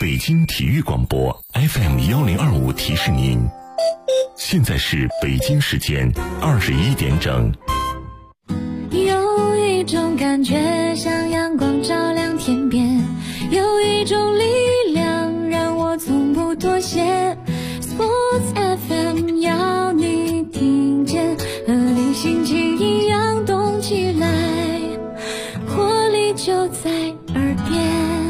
北京体育广播 FM1025提示您，现在是北京时间21点整。 有一种感觉像阳光照亮天边，有一种力量让我从不妥协。Sports FM 要你听见，和你心情一样动起来，活力就在耳边。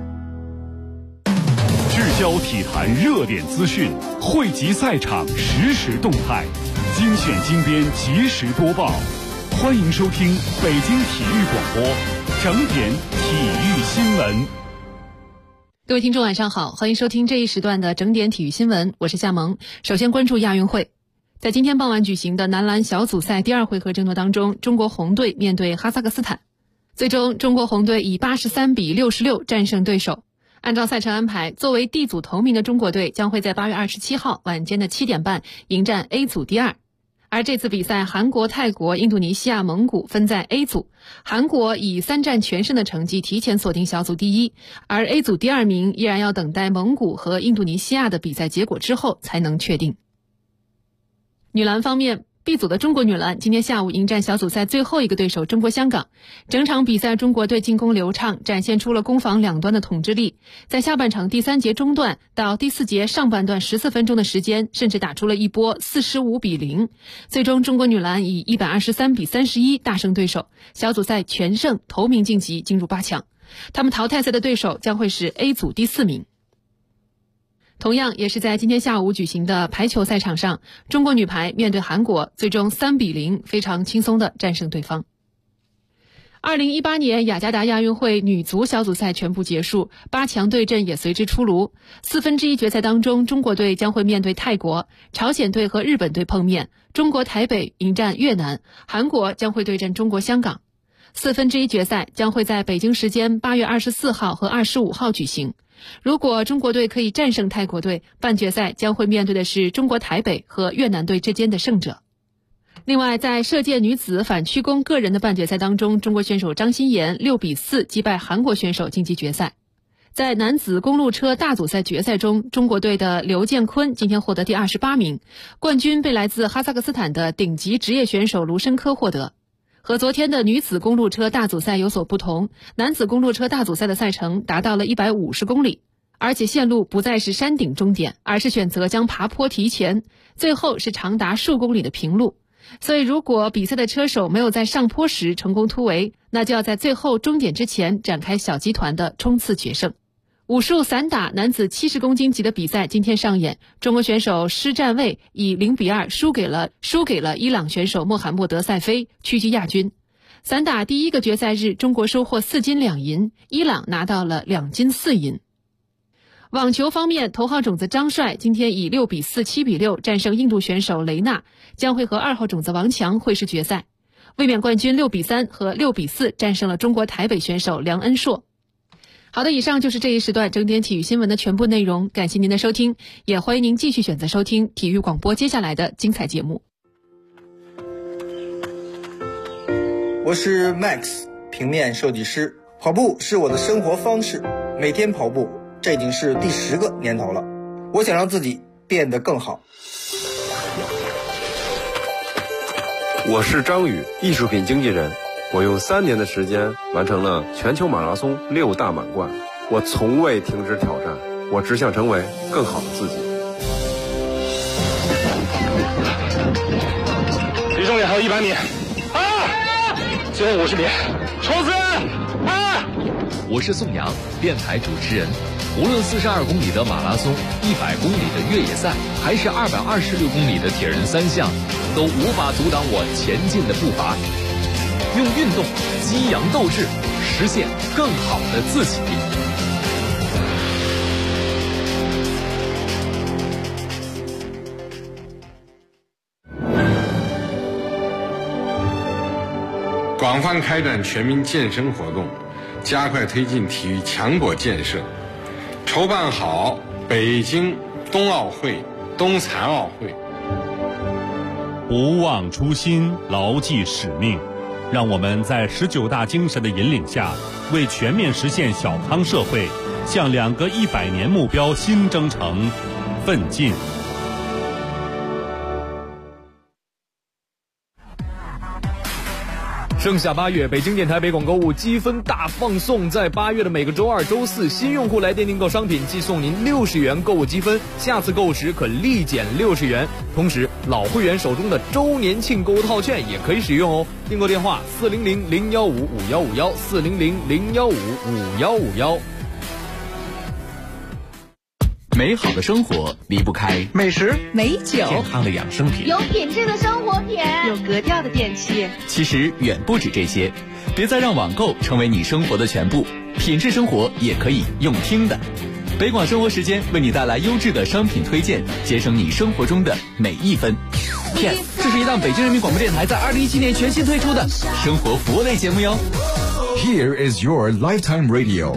聚焦体坛热点资讯，汇集赛场实时动态，精选精编及时播报。欢迎收听北京体育广播整点体育新闻。 各位听众晚上好，欢迎收听这一时段的整点体育新闻，我是夏萌。首先关注亚运会。在今天傍晚举行的男篮小组赛第二回合争夺当中，中国红队面对哈萨克斯坦，最终中国红队以83-66战胜对手。按照赛程安排，作为 D 组头名的中国队将会在8月27号晚间的7点半迎战 A 组第二。而这次比赛，韩国、泰国、印度尼西亚、蒙古分在 A 组，韩国以3战全胜的成绩提前锁定小组第一，而 A 组第二名依然要等待蒙古和印度尼西亚的比赛结果之后才能确定。女篮方面，B 组的中国女篮今天下午迎战小组赛最后一个对手中国香港。整场比赛中国队进攻流畅，展现出了攻防两端的统治力。在下半场第3节中段到第4节上半段14分钟的时间，甚至打出了一波45-0。最终中国女篮以123-31大胜对手，小组赛全胜，头名晋级进入8强。他们淘汰赛的对手将会是 A 组第4名。同样也是在今天下午举行的排球赛场上，中国女排面对韩国，最终3-0非常轻松地战胜对方。2018年雅加达亚运会女足小组赛全部结束，8强对阵也随之出炉。1/4决赛当中，中国队将会面对泰国，朝鲜队和日本队碰面，中国台北迎战越南，韩国将会对阵中国香港。1/4决赛将会在北京时间8月24号和25号举行。如果中国队可以战胜泰国队，半决赛将会面对的是中国台北和越南队之间的胜者。另外，在射箭女子反曲弓个人的半决赛当中，中国选手张欣妍6-4击败韩国选手晋级决赛。在男子公路车大组赛决赛中，中国队的刘建坤今天获得第28名，冠军被来自哈萨克斯坦的顶级职业选手卢申科获得。和昨天的女子公路车大组赛有所不同，男子公路车大组赛的赛程达到了150公里，而且线路不再是山顶终点，而是选择将爬坡提前，最后是长达数公里的平路。所以如果比赛的车手没有在上坡时成功突围，那就要在最后终点之前展开小集团的冲刺决胜。武术散打男子70公斤级的比赛今天上演，中国选手施占卫以0-2输给了伊朗选手穆罕默德塞菲，屈居亚军。散打第一个决赛日，中国收获4金2银，伊朗拿到了2金4银。网球方面，头号种子张帅今天以6-4、7-6战胜印度选手雷纳，将会和2号种子王强会师决赛。卫冕冠军6-3和6-4战胜了中国台北选手梁恩硕。好的，以上就是这一时段整点体育新闻的全部内容，感谢您的收听，也欢迎您继续选择收听体育广播接下来的精彩节目。 我是 Max， 平面设计师，跑步是我的生活方式，每天跑步，这已经是第10个年头了。我想让自己变得更好。 我是张宇，艺术品经纪人。我用3年的时间完成了全球马拉松6大满贯，我从未停止挑战，我只想成为更好的自己。 离终点还有100米，最后50米，冲刺！ 我是宋阳，电台主持人。无论42公里的马拉松、100公里的越野赛，还是226公里的铁人3项，都无法阻挡我前进的步伐。用运动激扬斗志，实现更好的自己。 广泛开展全民健身活动，加快推进体育强国建设，筹办好北京冬奥会、冬残奥会。 不忘初心，牢记使命，让我们在19大精神的引领下，为全面实现小康社会向2个100年目标新征程奋进。 盛夏8月，北京电台北广购物积分大放送，在8月的每个周二、周四，新用户来电订购商品，即送您60元购物积分，下次购物时可立减60元。同时，老会员手中的周年庆购物套券也可以使用哦。订购电话：400-015-5151，400-015-5151。 美好的生活离不开美食、 美酒、 健康的养生品、 有品质的生活品、 有格调的电器。 其实远不止这些，别再让网购成为你生活的全部，品质生活也可以用听的。北广生活时间为你带来优质的商品推荐，节省你生活中的每一分。Yes， 这是一档北京人民广播电台在2017年全新推出的生活服务类节目哟。 Here is your lifetime radio。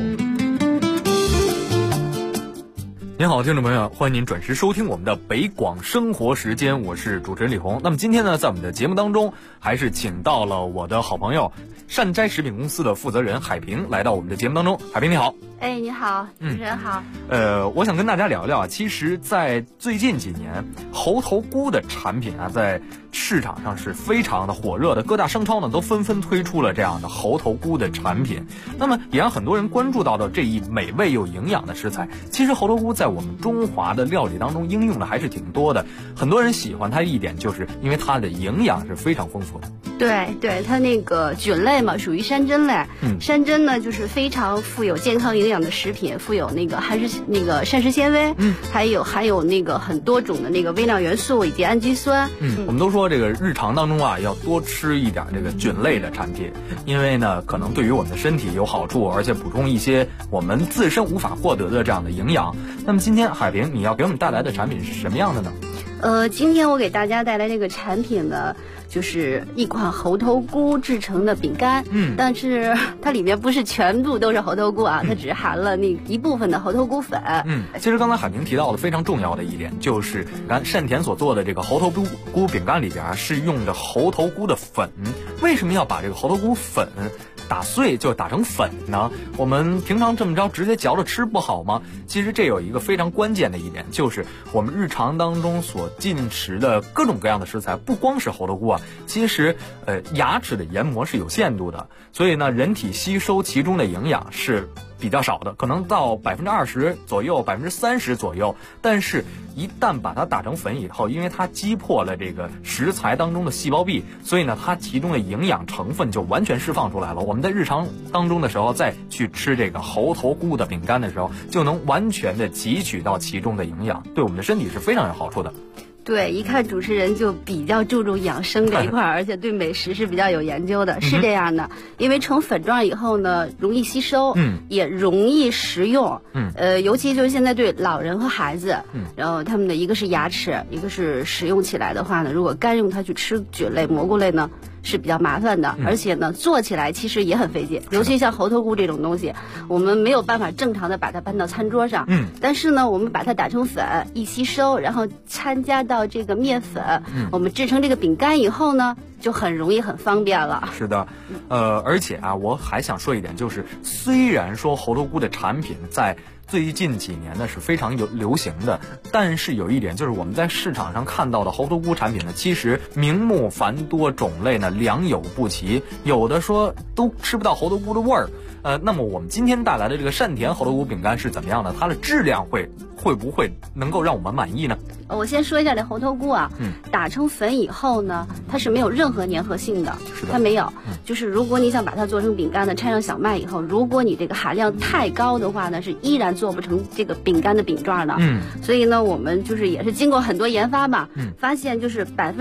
您好，听众朋友，欢迎您准时收听我们的北广生活时间，我是主持人李红。那么今天呢，在我们的节目当中，还是请到了我的好朋友善斋食品公司的负责人海平来到我们的节目当中。海平你好。 哎，你好，主持人好。 我想跟大家聊一聊啊，其实在最近几年，猴头菇的产品啊，在市场上是非常的火热的，各大商超呢都纷纷推出了这样的猴头菇的产品。那么也让很多人关注到了这一美味又营养的食材。其实猴头菇在我们中华的料理当中应用的还是挺多的，很多人喜欢它一点就是因为它的营养是非常丰富的。 对，它那个菌类嘛，属于山珍类。山珍呢就是非常富有健康营养的食品，富有那个膳食纤维，含有那个很多种的那个微量元素以及氨基酸。 我们都说这个日常当中啊，要多吃一点这个菌类的产品，因为呢可能对于我们的身体有好处，而且补充一些我们自身无法获得的这样的营养。那么今天海平你要给我们带来的产品是什么样的呢？ 今天我给大家带来这个产品呢，就是一款猴头菇制成的饼干。但是它里面不是全部都是猴头菇啊，它只含了那一部分的猴头菇粉。 其实刚才海平提到的非常重要的一点，就是善田所做的这个猴头菇饼干里边是用的猴头菇的粉。为什么要把这个猴头菇粉打碎就打成粉呢？我们平常这么着直接嚼着吃不好吗？其实这有一个非常关键的一点，就是我们日常当中所进食的各种各样的食材，不光是猴头菇啊，其实牙齿的研磨是有限度的，所以呢人体吸收其中的营养是比较少的，可能到20%左右，30%左右。但是一旦把它打成粉以后，因为它击破了这个食材当中的细胞壁，所以呢它其中的营养成分就完全释放出来了。我们在日常当中的时候再去吃这个猴头菇的饼干的时候，就能完全的汲取到其中的营养，对我们的身体是非常有好处的。 对，一看主持人就比较注重养生这一块，而且对美食是比较有研究的，是这样的。因为成粉状以后呢，容易吸收，也容易食用，尤其就是现在对老人和孩子，然后他们的一个是牙齿，一个是食用起来的话呢，如果干用它去吃菌类、蘑菇类呢，是比较麻烦的，而且呢做起来其实也很费劲，尤其像猴头菇这种东西，我们没有办法正常的把它搬到餐桌上，但是呢我们把它打成粉，一吸收，然后掺加到这个面粉，我们制成这个饼干以后呢，就很容易很方便了。 是的，而且啊，我还想说一点，就是虽然说猴头菇的产品在最近几年呢是非常流行的，但是有一点就是我们在市场上看到的猴头菇产品呢，其实名目繁多，种类呢良莠不齐，有的说都吃不到猴头菇的味儿。那么我们今天带来的这个善田猴头菇饼干是怎么样的？它的质量会不会能够让我们满意呢？ 我先说一下这猴头菇啊，打成粉以后呢，它是没有任何粘合性的，它没有。就是如果你想把它做成饼干呢，掺上小麦以后，如果你这个含量太高的话呢，是依然做不成这个饼干的饼状的。所以呢，我们就是也是经过很多研发吧，发现就是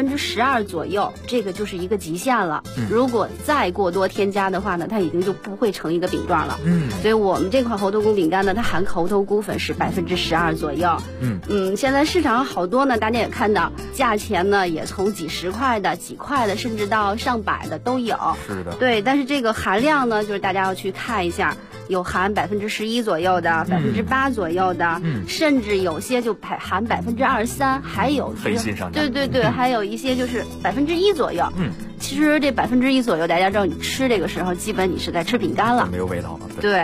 12%左右，这个就是一个极限了。如果再过多添加的话呢，它已经就不会成一个饼状了。所以我们这款猴头菇饼干呢，它含猴头菇粉是12%左右。现在市场上好多呢，大家也看到，价钱呢也从几十块的、几块的，甚至到上百的都有。 是的。对， 但是这个含量呢，就是大家要去看一下，有含11%左右的、8%左右的，甚至有些就含23%，还有黑心商家。 对，还有一些就是1%左右。其实这1%左右，大家知道你吃这个时候，基本你是在吃饼干了， 没有味道了。 对。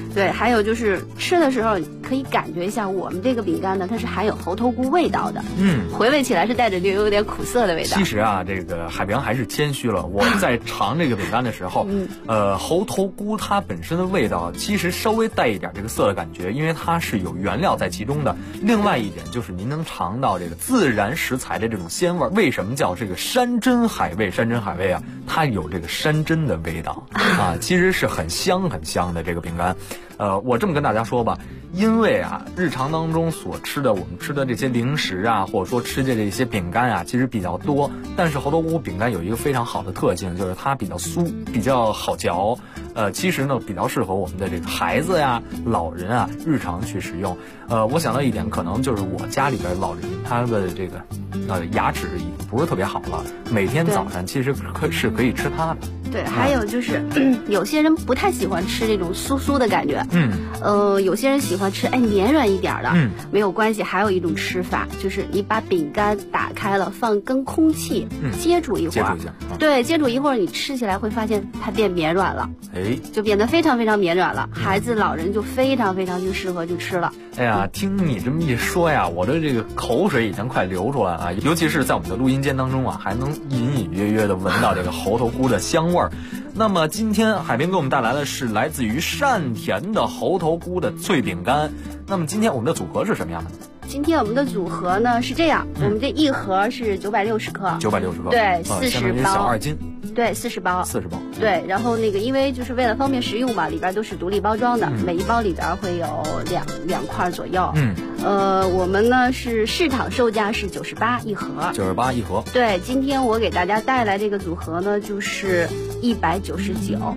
对，还有就是吃的时候可以感觉一下，我们这个饼干呢，它是含有猴头菇味道的。回味起来是带着有点苦涩的味道。 其实啊，这个海平还是谦虚了。我在尝这个饼干的时候，猴头菇它本身的味道其实稍微带一点这个涩的感觉，因为它是有原料在其中的。另外一点就是您能尝到这个自然食材的这种鲜味。为什么叫这个山珍海味？山珍海味啊，它有这个山珍的味道啊，其实是很香很香的这个饼干。我这么跟大家说吧，因为啊，日常当中所吃的我们吃的这些零食啊，或者说吃的这些饼干啊，其实比较多。但是猴头菇饼干有一个非常好的特性，就是它比较酥，比较好嚼。其实呢，比较适合我们的这个孩子呀、老人啊日常去食用。我想到一点，可能就是我家里边老人他的这个牙齿已经不是特别好了，每天早上其实是可以吃它的。 对，还有就是，有些人不太喜欢吃这种酥酥的感觉，有些人喜欢吃绵软一点的，没有关系。还有一种吃法，就是你把饼干打开了，跟空气接触一会儿，对，接触一会儿，你吃起来会发现它变绵软了，就变得非常非常绵软了。孩子、老人就非常非常就适合去吃了。 哎呀，听你这么一说呀，我的这个口水已经快流出来了啊！尤其是在我们的录音间当中啊，还能隐隐约约的闻到这个猴头菇的香味儿。那么今天海边给我们带来的是来自于善田的猴头菇的脆饼干。那么今天我们的组合是什么样的？ 今天我们的组合呢是这样，我们这一盒是960克 ，960克， 对，40包， 小2斤， 对，40包，对。然后那个因为就是为了方便食用嘛，里边都是独立包装的，每一包里边会有两块左右。我们呢是市场售价是98一盒 ，98一盒。 对，今天我给大家带来这个组合呢就是199，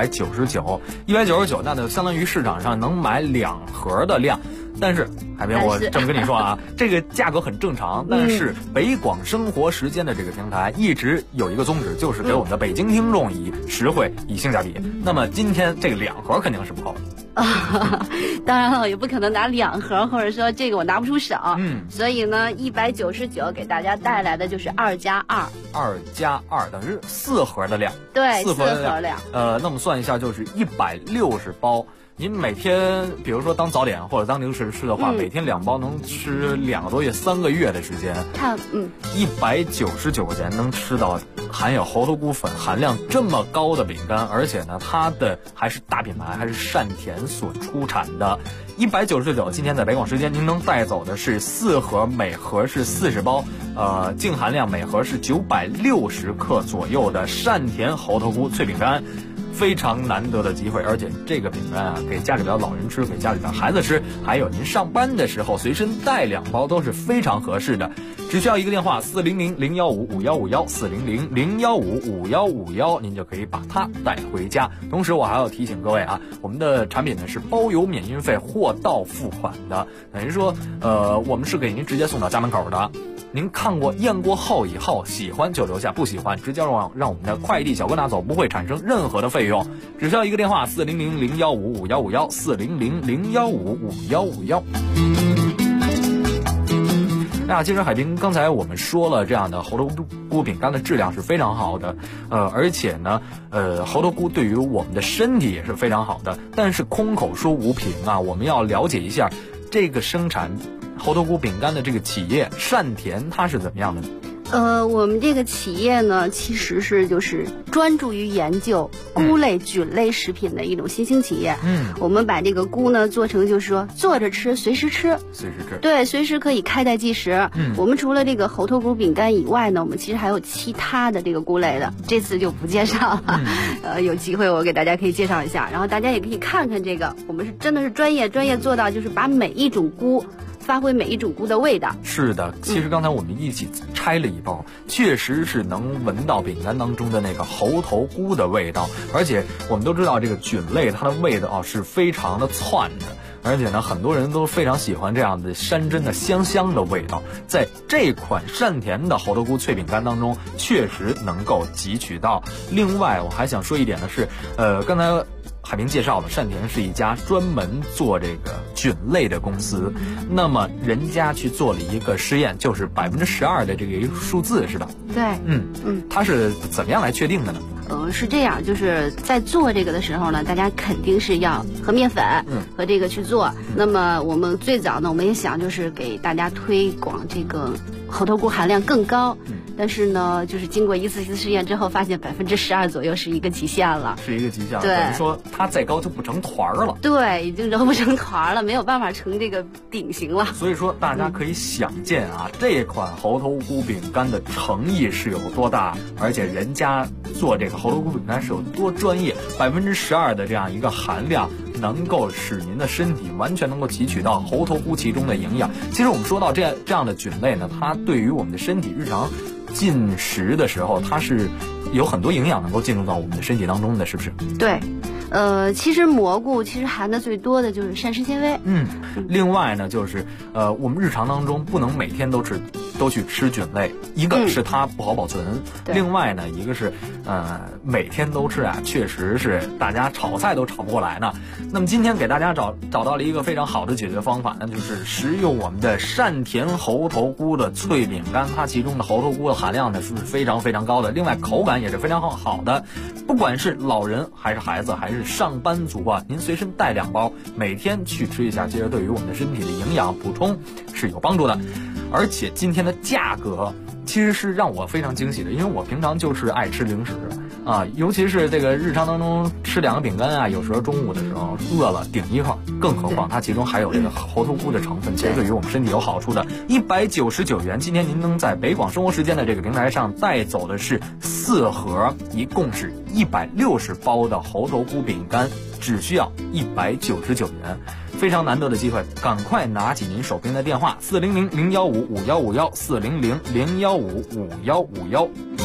那就相当于市场上能买2盒的量。但是海边，我这么跟你说啊，这个价格很正常。但是北广生活时间的这个平台一直有一个宗旨，就是给我们的北京听众以实惠、以性价比。那么今天这个2盒肯定是不够的。当然了，也不可能拿2盒，或者说这个我拿不出手。所以呢，199给大家带来的就是2+2，2+2 等于4盒的量。 对 ，4盒的量。那么算一下就是160包。您每天比如说当早点或者当零食吃的话，每天2包能吃2个多月、3个月的时间。199块钱能吃到含有猴头菇粉含量这么高的饼干，而且呢，它的还是大品牌，还是善田所出产的。199，今天在北广时间您能带走的是4盒，每盒是40包，净含量每盒是960克左右的善田猴头菇脆饼干。非常难得的机会，而且这个饼干啊，给家里边老人吃，给家里边孩子吃，还有您上班的时候随身带2包都是非常合适的。只需要一个电话400-015-5151，400-015-5151，您就可以把它带回家。同时我还要提醒各位啊，我们的产品呢是包邮免运费货到付款的，等于说我们是给您直接送到家门口的。您看过验过后以后，喜欢就留下，不喜欢直接让我们的快递小哥拿走，不会产生任何的费用。只需要一个电话400-015-5151，400-015-5151。那其实海滨刚才我们说了，这样的猴头菇饼干的质量是非常好的，而且呢，猴头菇对于我们的身体也是非常好的。但是空口说无凭啊，我们要了解一下这个生产猴头菇饼干的这个企业善田它是怎么样的呢？ 我们这个企业呢，其实是就是专注于研究菇类、菌类食品的一种新兴企业。我们把这个菇呢做成就是说坐着吃，随时吃，对，随时可以开袋即食。我们除了这个猴头菇饼干以外呢，我们其实还有其他的这个菇类的，这次就不介绍了。有机会我给大家可以介绍一下，然后大家也可以看看这个，我们是真的是专业做到就是把每一种菇发挥每一种菇的味道。 是的，其实刚才我们一起拆了一包，确实是能闻到饼干当中的那个猴头菇的味道，而且我们都知道这个菌类它的味道是非常的窜的，而且呢，很多人都非常喜欢这样的山珍的香的味道，在这款善田的猴头菇脆饼干当中确实能够汲取到。另外我还想说一点的是，刚才海平介绍了，善田是一家专门做这个菌类的公司。那么人家去做了一个实验，就是12%的这个数字是吧？ 对， 它是怎么样来确定的呢？ 是这样，就是在做这个的时候呢，大家肯定是要和面粉，和这个去做。那么我们最早呢，我们也想就是给大家推广这个猴头菇含量更高。但是呢，就是经过一次试验之后，发现12%左右是一个极限了， 是一个极限了。 对， 等于说它再高就不成团了。 对，已经揉不成团了，没有办法成这个饼型了。 所以说，大家可以想见啊，这款猴头菇饼干的诚意是有多大，而且人家做这个猴头菇饼干是有多专业，12%的这样一个含量，能够使您的身体完全能够汲取到猴头菇其中的营养。其实我们说到这样的菌类呢，它对于我们的身体日常进食的时候，它是有很多营养能够进入到我们的身体当中的，是不是？ 对。其实蘑菇含的最多的就是膳食纤维。 另外呢，就是我们日常当中不能每天都去吃菌类，一个是它不好保存，另外呢，一个是每天都吃啊，确实是大家炒菜都炒不过来呢。那么今天给大家找到了一个非常好的解决方法，那就是食用我们的善甜猴头菇的脆饼干，它其中的猴头菇的含量呢是非常非常高的，另外口感也是非常好的。不管是老人还是孩子还是上班族啊，您随身带2包，每天去吃一下，其实对于我们的身体的营养补充是有帮助的。而且今天的价格其实是让我非常惊喜的，因为我平常就是爱吃零食啊，尤其是这个日常当中吃2个饼干啊，有时候中午的时候饿了顶一块，更何况它其中还有这个猴头菇的成分，其实对于我们身体有好处的。199元，今天您能在北广生活时间的这个平台上带走的是4盒，一共是160包的猴头菇饼干，只需要199元。非常难得的机会，赶快拿起您手边的电话400-015-5151，400-015-5151。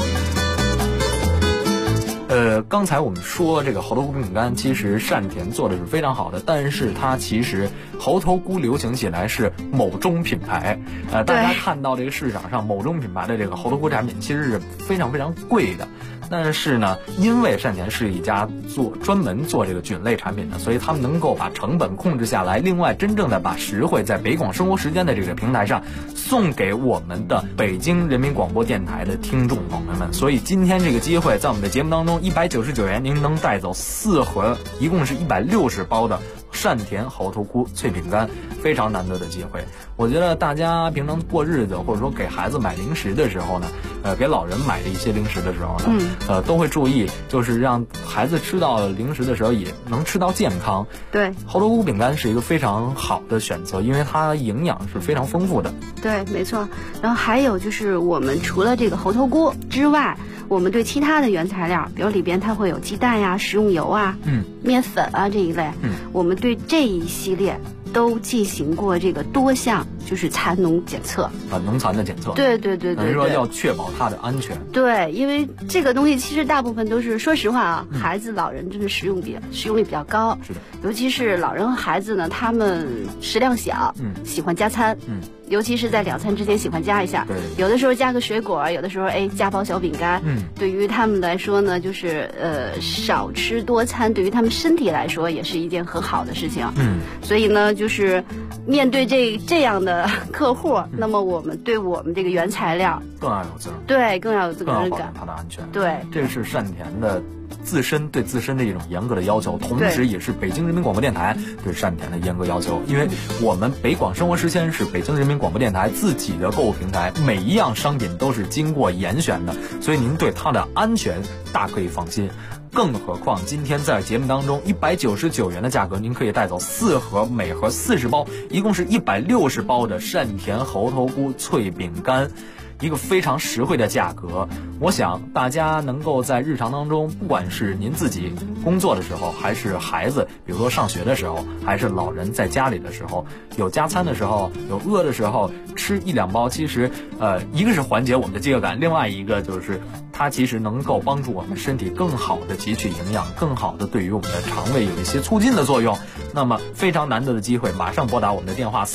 刚才我们说这个猴头菇饼干，其实善甜做的是非常好的，但是它其实猴头菇流行起来是某中品牌，大家看到这个市场上某中品牌的这个猴头菇产品其实是非常非常贵的。但是呢，因为善甜是一家专门做这个菌类产品的，所以他们能够把成本控制下来，另外真正的把实惠在北广生活时间的这个平台上送给我们的北京人民广播电台的听众朋友们。所以今天这个机会在我们的节目当中，199元您能带走4盒，一共是160包的善甜猴头菇脆饼干，非常难得的机会。我觉得大家平常过日子，或者说给孩子买零食的时候呢，给老人买的一些零食的时候呢，都会注意，就是让孩子吃到零食的时候也能吃到健康。 对， 猴头菇饼干是一个非常好的选择，因为它营养是非常丰富的。 对，没错。然后还有就是我们除了这个猴头菇之外，我们对其他的原材料，比如里边它会有鸡蛋呀、食用油啊、面粉啊这一类，我们对这一系列都进行过这个多项就是残农检测啊，农残的检测。 对， 等于说要确保它的安全。 对，因为这个东西其实大部分都是，说实话啊，孩子、老人真的使用率比较高。 是的， 尤其是老人和孩子呢，他们食量小，喜欢加餐，尤其是在2餐之间喜欢加一下。 对， 有的时候加个水果，有的时候加包小饼干。对于他们来说呢，就是少吃多餐，对于他们身体来说也是一件很好的事情。所以呢，就是面对这样的客户，那么我们对我们这个原材料更要有责任， 对，更要有责任感， 保证它的安全。 对， 这个是善甜的对自身的一种严格的要求，同时也是北京人民广播电台对善甜的严格要求。因为我们北广生活时间是北京人民广播电台自己的购物平台，每一样商品都是经过严选的，所以您对它的安全大可以放心。更何况今天在节目当中199元的价格，您可以带走4盒，每盒40包，一共是160包的善甜猴头菇脆饼干，一个非常实惠的价格。我想大家能够在日常当中，不管是您自己工作的时候，还是孩子比如说上学的时候，还是老人在家里的时候，有加餐的时候，有饿的时候，吃1-2包，其实一个是缓解我们的饥饿感，另外一个就是它其实能够帮助我们身体更好的汲取营养，更好的对于我们的肠胃有一些促进的作用。那么非常难得的机会，马上拨打我们的电话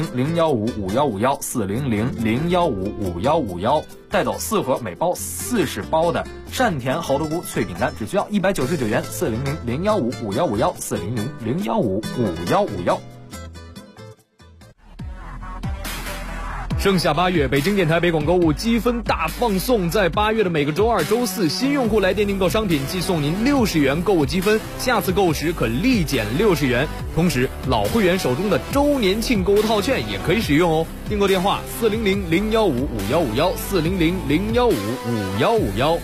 400-015-5151，400-015-5151，带走4盒，每包40包的善甜猴头菇脆饼干，只需要199元，400-015-5151，400-015-5151。 盛夏8月，北京电台北广购物积分大放送，在8月的每个周2、周4，新用户来电订购商品即送您60元购物积分，下次购物时可立减60元。同时，老会员手中的周年庆购物套券也可以使用哦。订购电话：400-015-5151，400-015-5151。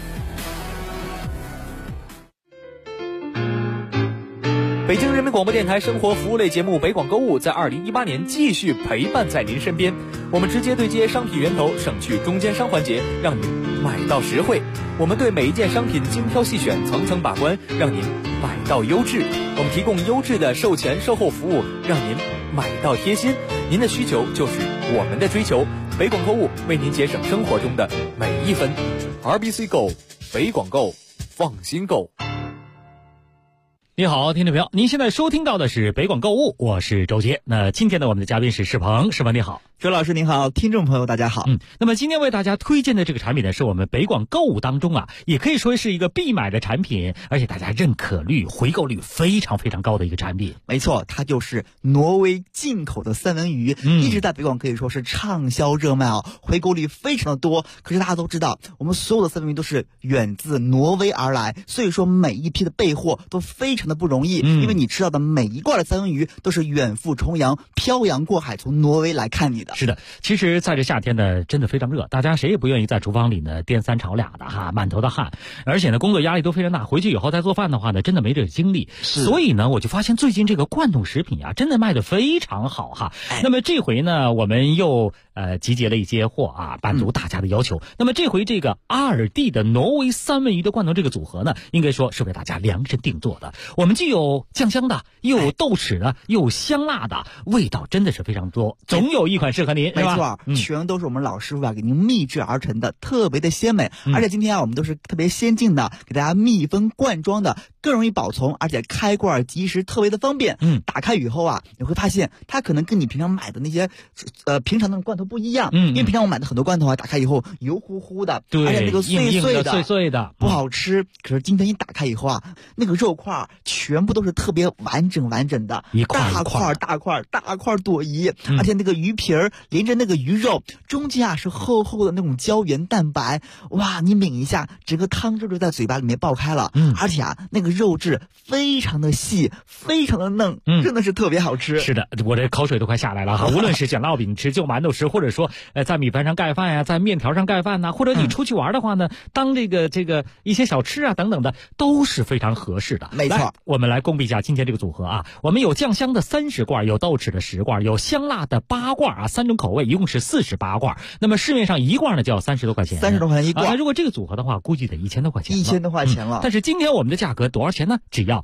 北京人民广播电台生活服务类节目《北广购物》在2018年继续陪伴在您身边。我们直接对接商品源头，省去中间商环节，让您买到实惠。我们对每一件商品精挑细选，层层把关，让您买到优质。我们提供优质的售前售后服务，让您买到贴心。您的需求就是我们的追求。北广购物为您节省生活中的每一分。RBC Go， 北广购，放心购。 你好，听众朋友，您现在收听到的是北广购物，我是周杰。那今天呢，我们的嘉宾是世鹏，世鹏你好。 周老师您好，听众朋友大家好。 那么今天为大家推荐的这个产品呢，是我们北广购物当中也可以说是一个必买的产品，而且大家认可率、回购率非常非常高的一个产品。 没错，它就是挪威进口的三文鱼，一直在北广可以说是畅销热卖回购率非常的多。可是大家都知道，我们所有的三文鱼都是远自挪威而来，所以说每一批的备货都非常的不容易，因为你吃到的每一罐的三文鱼都是远赴重洋、漂洋过海从挪威来看你的。 是的，其实在这夏天呢，真的非常热，大家谁也不愿意在厨房里呢颠三炒俩的满头的汗，而且呢工作压力都非常大，回去以后再做饭的话呢，真的没这个精力。所以呢，我就发现最近这个罐头食品真的卖得非常好那么这回呢，我们又集结了一些货满足大家的要求。那么这回这个阿尔蒂的挪威三文鱼的罐头这个组合呢，应该说是为大家量身定做的。我们既有酱香的，又有豆豉的，又有香辣的，味道真的是非常多，总有一款适合您， 没错，全都是我们老师傅给您秘制而成的，特别的鲜美。而且今天我们都是特别先进的，给大家密封罐装的，更容易保存，而且开罐即时，特别的方便。打开以后你会发现它可能跟你平常买的那些平常的罐头不一样。因为平常我买的很多罐头打开以后油乎乎的， 对， 而且那个碎碎的不好吃。可是今天一打开以后那个肉块全部都是特别完整的，大块朵颐，而且那个鱼皮连着那个鱼肉中间是厚厚的那种胶原蛋白，哇，你抿一下，整个汤汁就在嘴巴里面爆开了。而且那个肉质非常的细，非常的嫩，真的是特别好吃。 是的，我这口水都快下来了无论是卷烙饼吃、就馒头吃，或者说在米饭上盖饭呀，在面条上盖饭或者你出去玩的话呢，当这个一些小吃等等的，都是非常合适的。 没错， 我们来公布一下今天这个组合我们有酱香的30罐，有豆豉的10罐，有香辣的8罐3种口味，一共是48罐。那么市面上一罐呢就要30多块钱 ，30多块钱一罐。 如果这个组合的话，估计得1000多块钱 ，1000多块钱了。 但是今天我们的价格多少钱呢？只要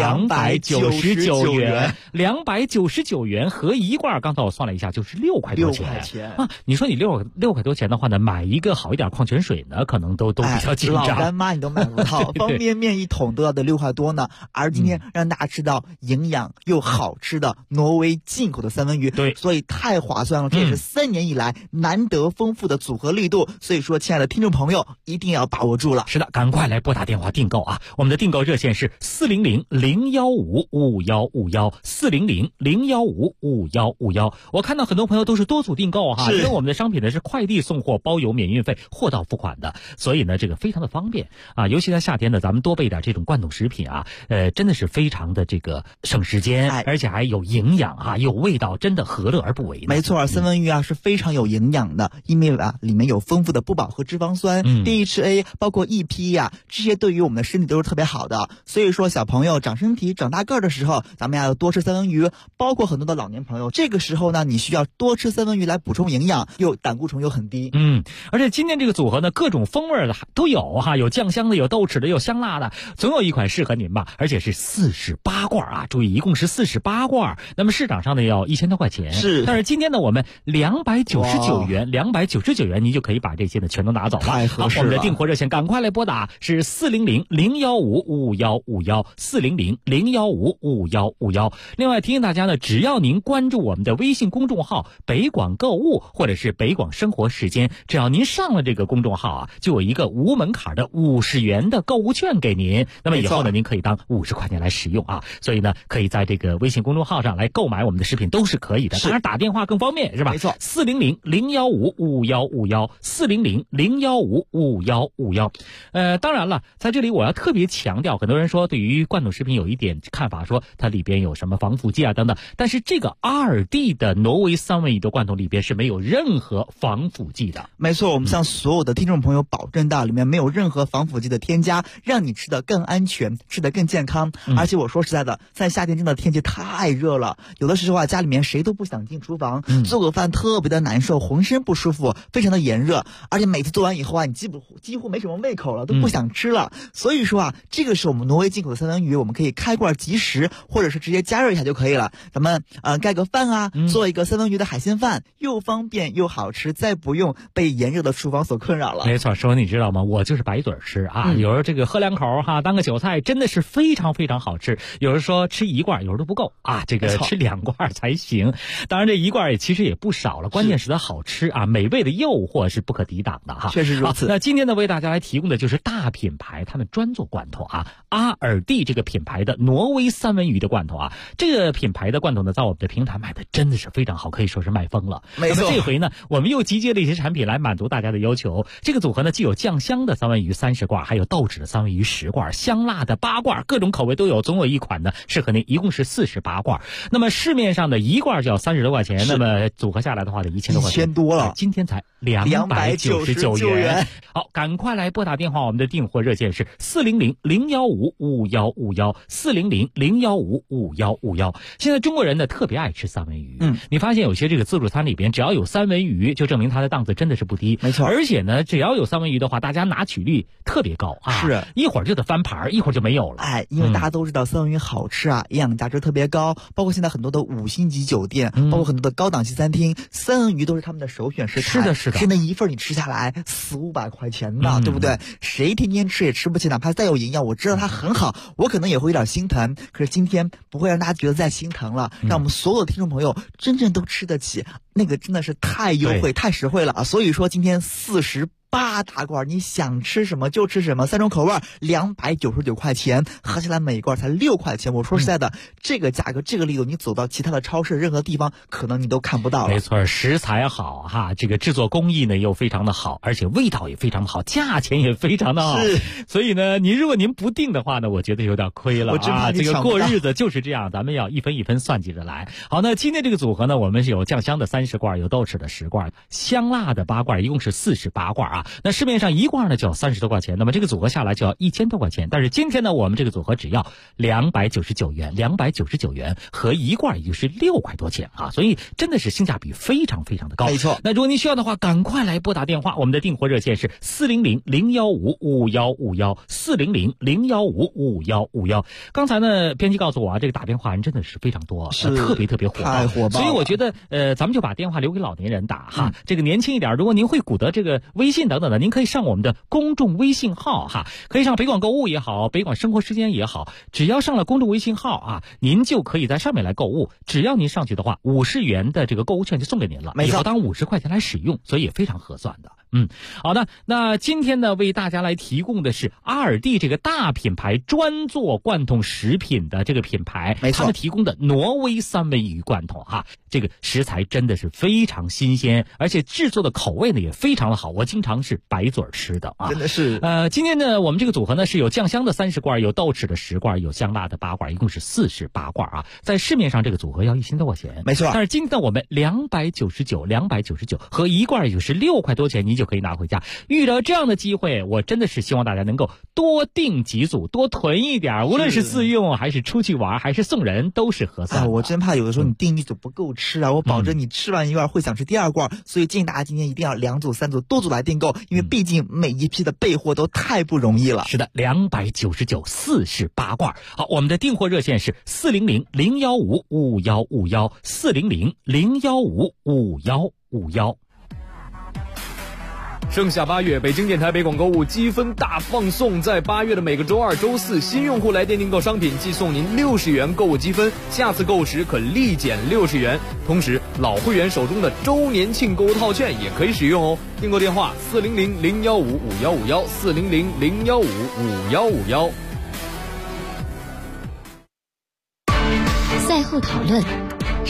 299元，299元合一罐。刚才我算了一下，就是6块多钱你说你6块多钱的话呢，买一个好一点矿泉水呢，可能都比较紧张。 老干妈你都买不到，方便面1桶都要得6块多呢。而今天让大家吃到营养又好吃的挪威进口的三文鱼， 对， 所以太划算了。这也是3年以来难得丰富的组合力度，所以说亲爱的听众朋友一定要把握住了。 是的，赶快来拨打电话订购我们的订购热线是400-015-5151，400-015-5151。我看到很多朋友都是多组订购因为我们的商品呢是快递送货，包邮免运费，货到付款的，所以呢这个非常的方便尤其在夏天呢，咱们多备点这种罐头食品真的是非常的这个省时间，而且还有营养有味道，真的何乐而不为呢？ 没错，三文鱼是非常有营养的，因为里面有丰富的不饱和脂肪酸、DHA， 包括 EPA 这些对于我们的身体都是特别好的。所以说小朋友长身体、长大个的时候，咱们要多吃三文鱼，包括很多的老年朋友，这个时候呢，你需要多吃三文鱼来补充营养，又胆固醇又很低。 而且今天这个组合呢，各种风味的都有有酱香的，有豆豉的，有香辣的，总有一款适合您吧。而且是48罐注意一共是48罐，那么市场上呢要1000多块钱。 是， 但是今天呢我们299元您就可以把这些呢全都拿走了。 太合适了。 我们的订货热线赶快来拨打是400-015-5151 ，400-015-5151。另外提醒大家呢，只要您关注我们的微信公众号北广购物或者是北广生活时间，只要您上了这个公众号啊，就有一个无门槛的50元的购物券给您。那么以后呢，您可以当50块钱来使用啊。所以呢，可以在这个微信公众号上来购买我们的食品都是可以的。当然打电话更方便是吧？ 没错 ，400-015-5151，400-015-5151。当然了，在这里我要特别强调，很多人说对于罐头食品有一点看法，说它里边有什么防腐剂啊等等，但是这个阿尔蒂的挪威三文鱼的罐头里边是没有任何防腐剂的。 没错，我们向所有的听众朋友保证到里面没有任何防腐剂的添加，让你吃得更安全，吃得更健康。而且我说实在的，在夏天真的天气太热了，有的时候啊，家里面谁都不想进厨房，做个饭特别的难受，浑身不舒服，非常的炎热，而且每次做完以后啊，你几乎没什么胃口了，都不想吃了。所以说啊，这个是我们挪威进口的三文鱼，我们可以开罐即食，或者是直接加热一下就可以了。咱们盖个饭啊，做一个三文鱼的海鲜饭，又方便又好吃，再不用被炎热的厨房所困扰了。 没错，说你知道吗？我就是白嘴吃啊，有时候这个喝两口哈，当个韭菜，真的是非常非常好吃。有人说吃一罐，有时候都不够啊，这个吃2罐才行。当然这一罐其实也不少了，关键是它好吃啊，美味的诱惑是不可抵挡的哈。 确实如此。 那今天呢，为大家来提供的就是大品牌他们专做罐头啊，阿尔蒂这个品牌的挪威三文鱼的罐头啊，这个品牌的罐头呢，在我们的平台卖的真的是非常好，可以说是卖疯了。 没错。 那么这回呢，我们又集结了一些产品来满足大家的要求。这个组合呢，既有酱香的三文鱼30罐，还有豆豉的三文鱼10罐，香辣的8罐，各种口味都有，总有一款呢适合您，一共是48罐。那么市面上的一罐就要30多块钱，那么组合下来的话得1000多块钱， 1000多了， 今天才299元。好，赶快来拨打电话，我们的订货热线是400-015-5151，400-015-5151。现在中国人呢特别爱吃三文鱼，你发现有些这个自助餐里边只要有三文鱼，就证明它的档次真的是不低。 没错， 而且呢，只要有三文鱼的话，大家拿取率特别高啊， 是一会儿就得翻盘，一会儿就没有了。 因为大家都知道三文鱼好吃啊，营养价值特别高，包括现在很多的5星级酒店，包括很多的高档级餐厅，三文鱼都是他们的首选食材。 是的，是的。 现在一份你吃下来400-500块钱的，对不对？谁天天吃也吃不起，哪怕再有营养，我知道它很好，我可能也会有点心疼。可是今天不会让大家觉得再心疼了，让我们所有的听众朋友真正都吃得起，那个真的是太优惠、太实惠了啊！所以说今天48大罐，你想吃什么就吃什么，3种口味，299块钱，合起来每一罐才6块钱。我说实在的，这个价格、这个力度，你走到其他的超市任何地方，可能你都看不到了。 没错，食材好哈，这个制作工艺呢又非常的好，而且味道也非常的好，价钱也非常的好。 是， 所以呢，如果您不定的话呢，我觉得有点亏了。 我真怕这个过日子就是这样，咱们要一分一分算计着来。好，那今天这个组合呢，我们是有酱香的30罐，有豆豉的10罐，香辣的8罐，一共是48罐啊。那市面上一罐呢就要30多块钱，那么这个组合下来就要1000多块钱。但是今天呢，我们这个组合只要299元，299元和一罐也就是6块多钱啊，所以真的是性价比非常非常的高。 没错。 那如果您需要的话，赶快来拨打电话，我们的订货热线是400-015-5151，400-015-5151。刚才呢，编辑告诉我啊，这个打电话人真的是非常多， 是特别火爆， 太火爆了。 所以我觉得咱们就把电话留给老年人打哈，这个年轻一点，如果您会鼓捣这个微信等等的，您可以上我们的公众微信号哈，可以上北广购物也好，北广生活时间也好，只要上了公众微信号啊，您就可以在上面来购物。只要您上去的话，50元的这个购物券就送给您了， 没错， 以后当50块钱来使用，所以也非常合算的。好的，那今天呢，为大家来提供的是阿尔蒂这个大品牌专做罐头食品的这个品牌， 没错， 他们提供的挪威三文鱼罐头哈，这个食材真的是非常新鲜，而且制作的口味呢也非常的好，我经常是白嘴吃的啊， 真的是。 今天呢，我们这个组合呢是有酱香的30罐，有豆豉的10罐，有香辣的8罐，一共是48罐啊。在市面上这个组合要1000多块钱， 没错。 但是今天我们299和一罐也就是6块多钱，您就可以拿回家。遇到这样的机会，我真的是希望大家能够多订几组，多囤一点，无论是自用还是出去玩还是送人，都是合算的。 我真怕有的时候你订一组不够吃啊，我保证你吃完一罐会想吃第2罐，所以建议大家今天一定要2组3组多组来订购，因为毕竟每一批的备货都太不容易了。 是的，29948罐。好，我们的订货热线是400-015-5151，400-015-5151。 盛夏8月，北京电台北广购物积分大放送，在8月的每个周二、周四，新用户来电订购商品即送您60元购物积分，下次购时可立减60元。同时，老会员手中的周年庆购物套券也可以使用哦。订购电话400-015-5151，400-015-5151。 赛后讨论。